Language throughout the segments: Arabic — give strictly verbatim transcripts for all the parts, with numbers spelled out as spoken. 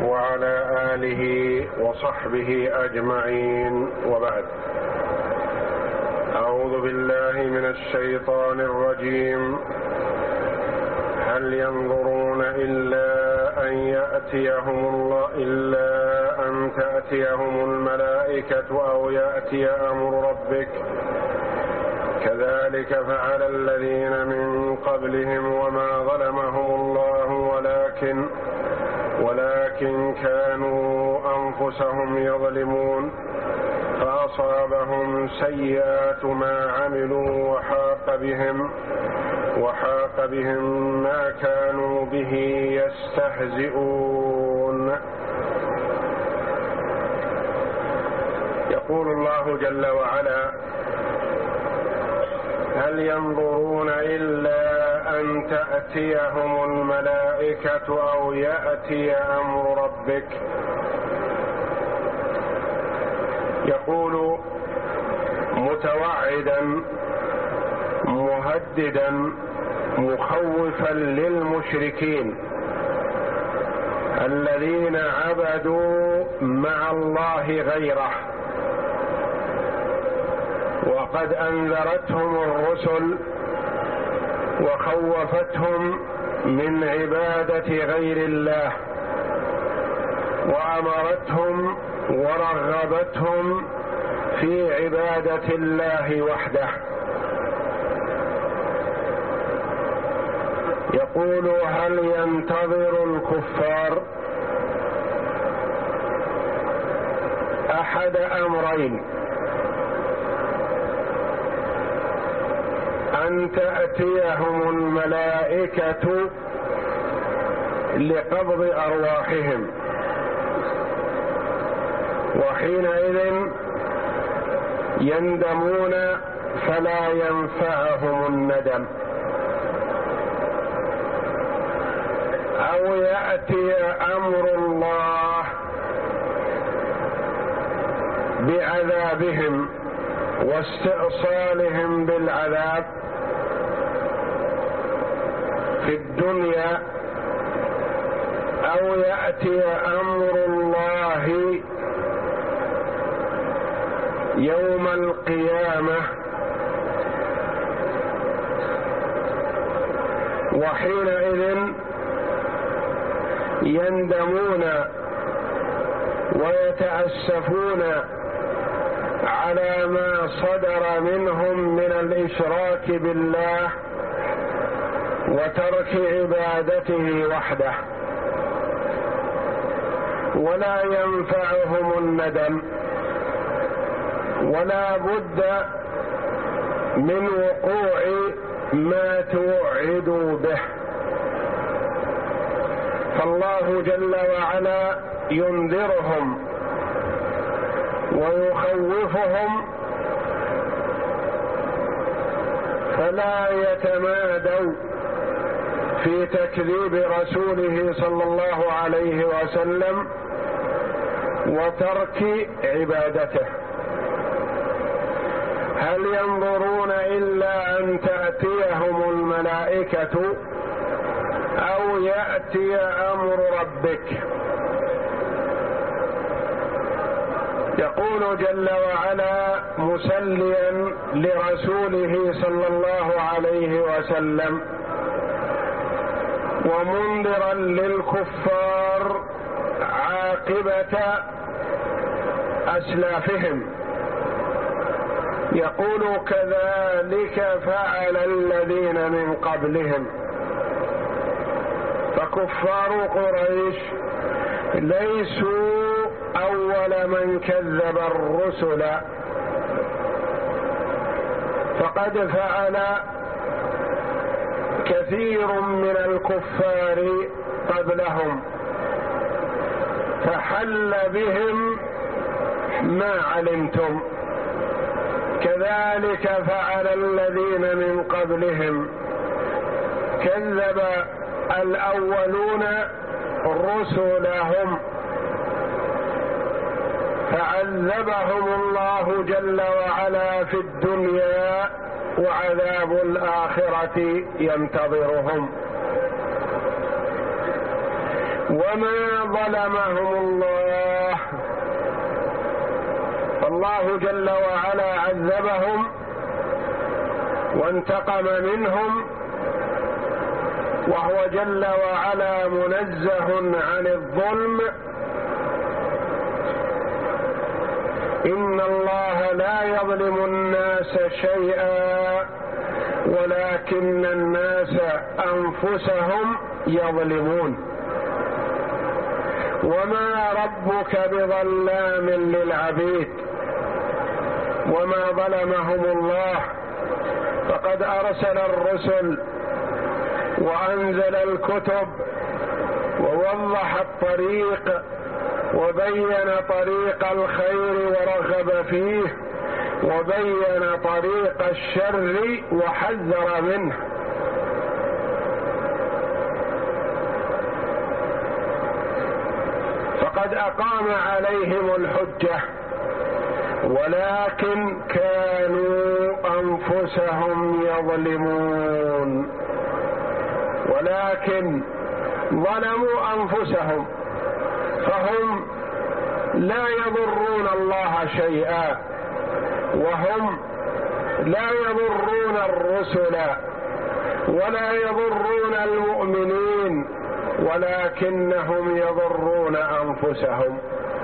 وعلى آله وصحبه أجمعين، وبعد. أعوذ بالله من الشيطان الرجيم. هل ينظرون إلا أن يأتيهم الله إلا أن تأتيهم الملائكة أو يأتي أمر ربك كذلك فعل الذين من قبلهم وما ظلمهم الله ولكن ولكن كانوا أنفسهم يظلمون فأصابهم سيئات ما عملوا وحاق بهم وحاق بهم ما كانوا به يستهزئون. يقول الله جل وعلا: هل ينظرون إلا أن تأتيهم الملائكة أو يأتي أمر ربك. يقول متوعدا مهددا مخوفا للمشركين الذين عبدوا مع الله غيره، وقد أنذرتهم الرسل وخوفتهم من عبادة غير الله، وأمرتهم ورغبتهم في عبادة الله وحده. يقول: هل ينتظر الكفار أحد أمرين: أن تأتيهم الملائكة لقبض أرواحهم، وحينئذ يندمون فلا ينفعهم الندم، أو يأتي أمر الله بعذابهم واستئصالهم بالعذاب في الدنيا، أو يأتي أمر الله يوم القيامة، وحينئذ يندمون ويتأسفون على ما صدر منهم من الإشراك بالله وترك عبادته وحده، ولا ينفعهم الندم، ولا بد من وقوع ما توعدوا به. فالله جل وعلا ينذرهم ويخوفهم فلا يتمادوا في تكذيب رسوله صلى الله عليه وسلم وترك عبادته. هل ينظرون إلا أن تأتيهم الملائكة أو يأتي أمر ربك. يقول جل وعلا مسليا لرسوله صلى الله عليه وسلم ومنذرا للكفار عاقبة أسلافهم، يقول: كذلك فعل الذين من قبلهم. فكفار قريش ليسوا أول من كذب الرسل، فقد فعل كثير من الكفار قبلهم، فحل بهم ما علمتم. كذلك فعل الذين من قبلهم، كذب الأولون رسلهم فعذبهم الله جل وعلا في الدنيا، وعذاب الآخرة ينتظرهم. وما ظلمهم الله، فالله جل وعلا عذبهم وانتقم منهم، وهو جل وعلا منزه عن الظلم. إن الله لا يظلم الناس شيئا ولكن الناس أنفسهم يظلمون. وما ربك بظلام للعبيد، وما ظلمهم الله، فقد أرسل الرسل وأنزل الكتب ووضح الطريق وبين طريق الخير ورغب فيه، وبين طريق الشر وحذر منه. فقد أقام عليهم الحجة، ولكن كانوا أنفسهم يظلمون، ولكن ظلموا أنفسهم، فهم لا يضرون الله شيئا، وهم لا يضرون الرسل ولا يضرون المؤمنين، ولكنهم يضرون أنفسهم.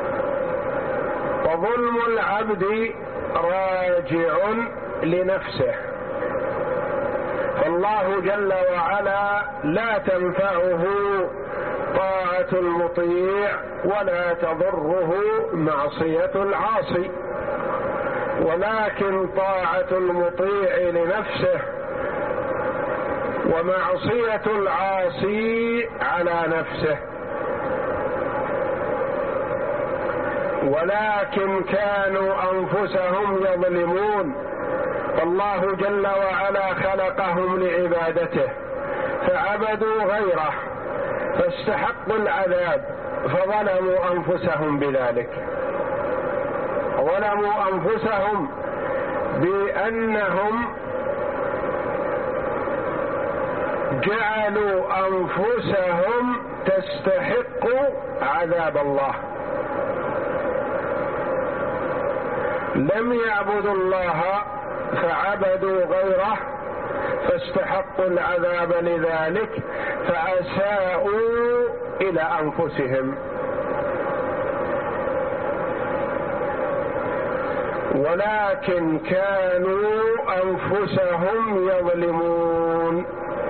وظلم العبد راجع لنفسه، فالله جل وعلا لا تنفعه طاعة المطيع ولا تضره معصية العاصي، ولكن طاعة المطيع لنفسه ومعصية العاصي على نفسه. ولكن كانوا أنفسهم يظلمون، فالله جل وعلا خلقهم لعبادته فعبدوا غيره فاستحقوا العذاب، فظلموا أنفسهم بذلك. ظلموا أنفسهم بأنهم جعلوا أنفسهم تستحق عذاب الله، لم يعبدوا الله فعبدوا غيره فاستحقوا العذاب لذلك، فأساءوا إلى أنفسهم. ولكن كانوا أنفسهم يظلمون،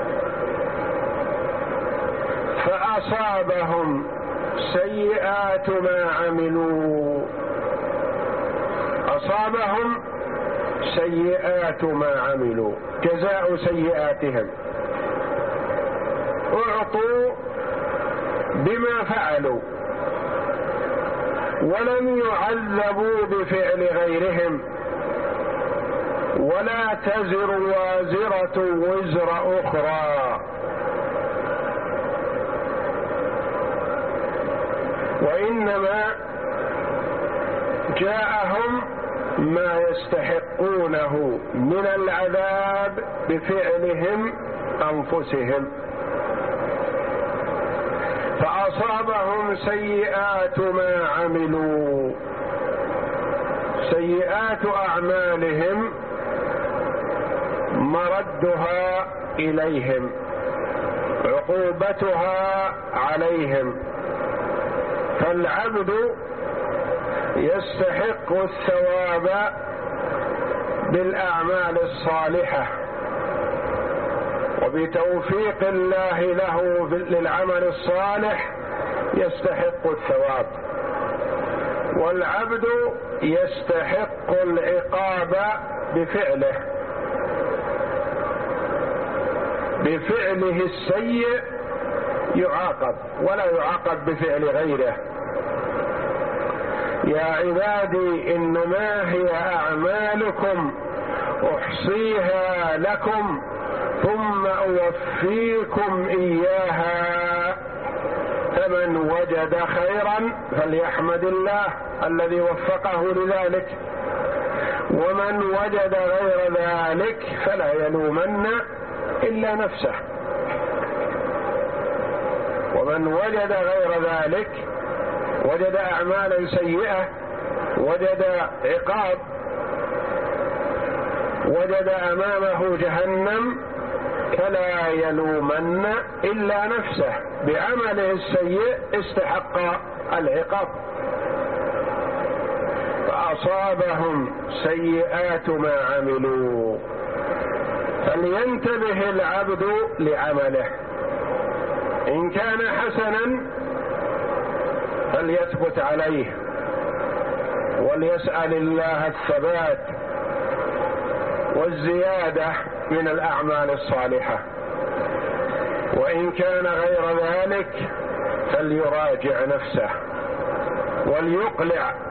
فأصابهم سيئات ما عملوا، أصابهم سيئات ما عملوا، جزاء سيئاتهم، أعطوا بما فعلوا ولم يعذبوا بفعل غيرهم، ولا تزر وازرة وزر أخرى، وإنما جاءهم ما يستحقونه من العذاب بفعلهم أنفسهم، فأصابهم سيئات ما عملوا، سيئات أعمالهم مردها إليهم، عقوبتها عليهم. فالعبد يستحق الثواب بالأعمال الصالحة، وبتوفيق الله له للعمل الصالح يستحق الثواب، والعبد يستحق العقاب بفعله، بفعله السيء يعاقب ولا يعاقب بفعل غيره. يا عبادي إنما هي أعمالكم أحصيها لكم ثم أوفيكم إياها، فمن وجد خيرا فليحمد الله الذي وفقه لذلك، ومن وجد غير ذلك فلا يلومن إلا نفسه. ومن وجد غير ذلك وجد أعمالا سيئة، وجد عقاب، وجد أمامه جهنم، فلا يلومن إلا نفسه، بعمله السيء استحق العقاب. فأصابهم سيئات ما عملوا، فلينتبه العبد لعمله، إن كان حسنا فليثبت عليه وليسأل الله الثبات والزيادة من الأعمال الصالحة، وإن كان غير ذلك فليراجع نفسه وليقلع